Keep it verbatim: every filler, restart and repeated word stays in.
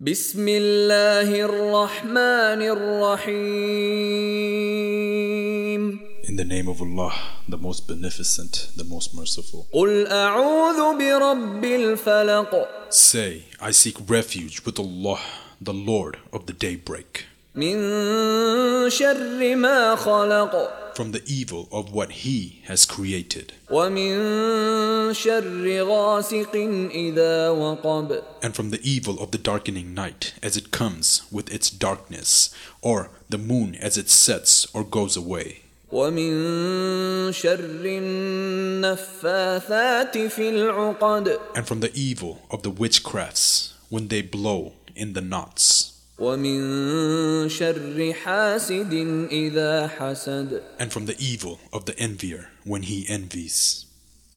بسم الله الرحمن الرحيم. In the name of Allah, the most beneficent, the most merciful. قل أعوذ برب الفلق. Say, I seek refuge with Allah, the Lord of the daybreak, من شر ما خلق. from the evil of what He has created, ومن شر غاسق إذا وقب. and from the evil of the darkening night as it comes with its darkness, or the moon as it sets or goes away, ومن شر النفاثات في العقد. and from the evil of the witchcrafts when they blow in the knots, ومن شر حاسد إذا حسد. and from the evil of the envier when he envies.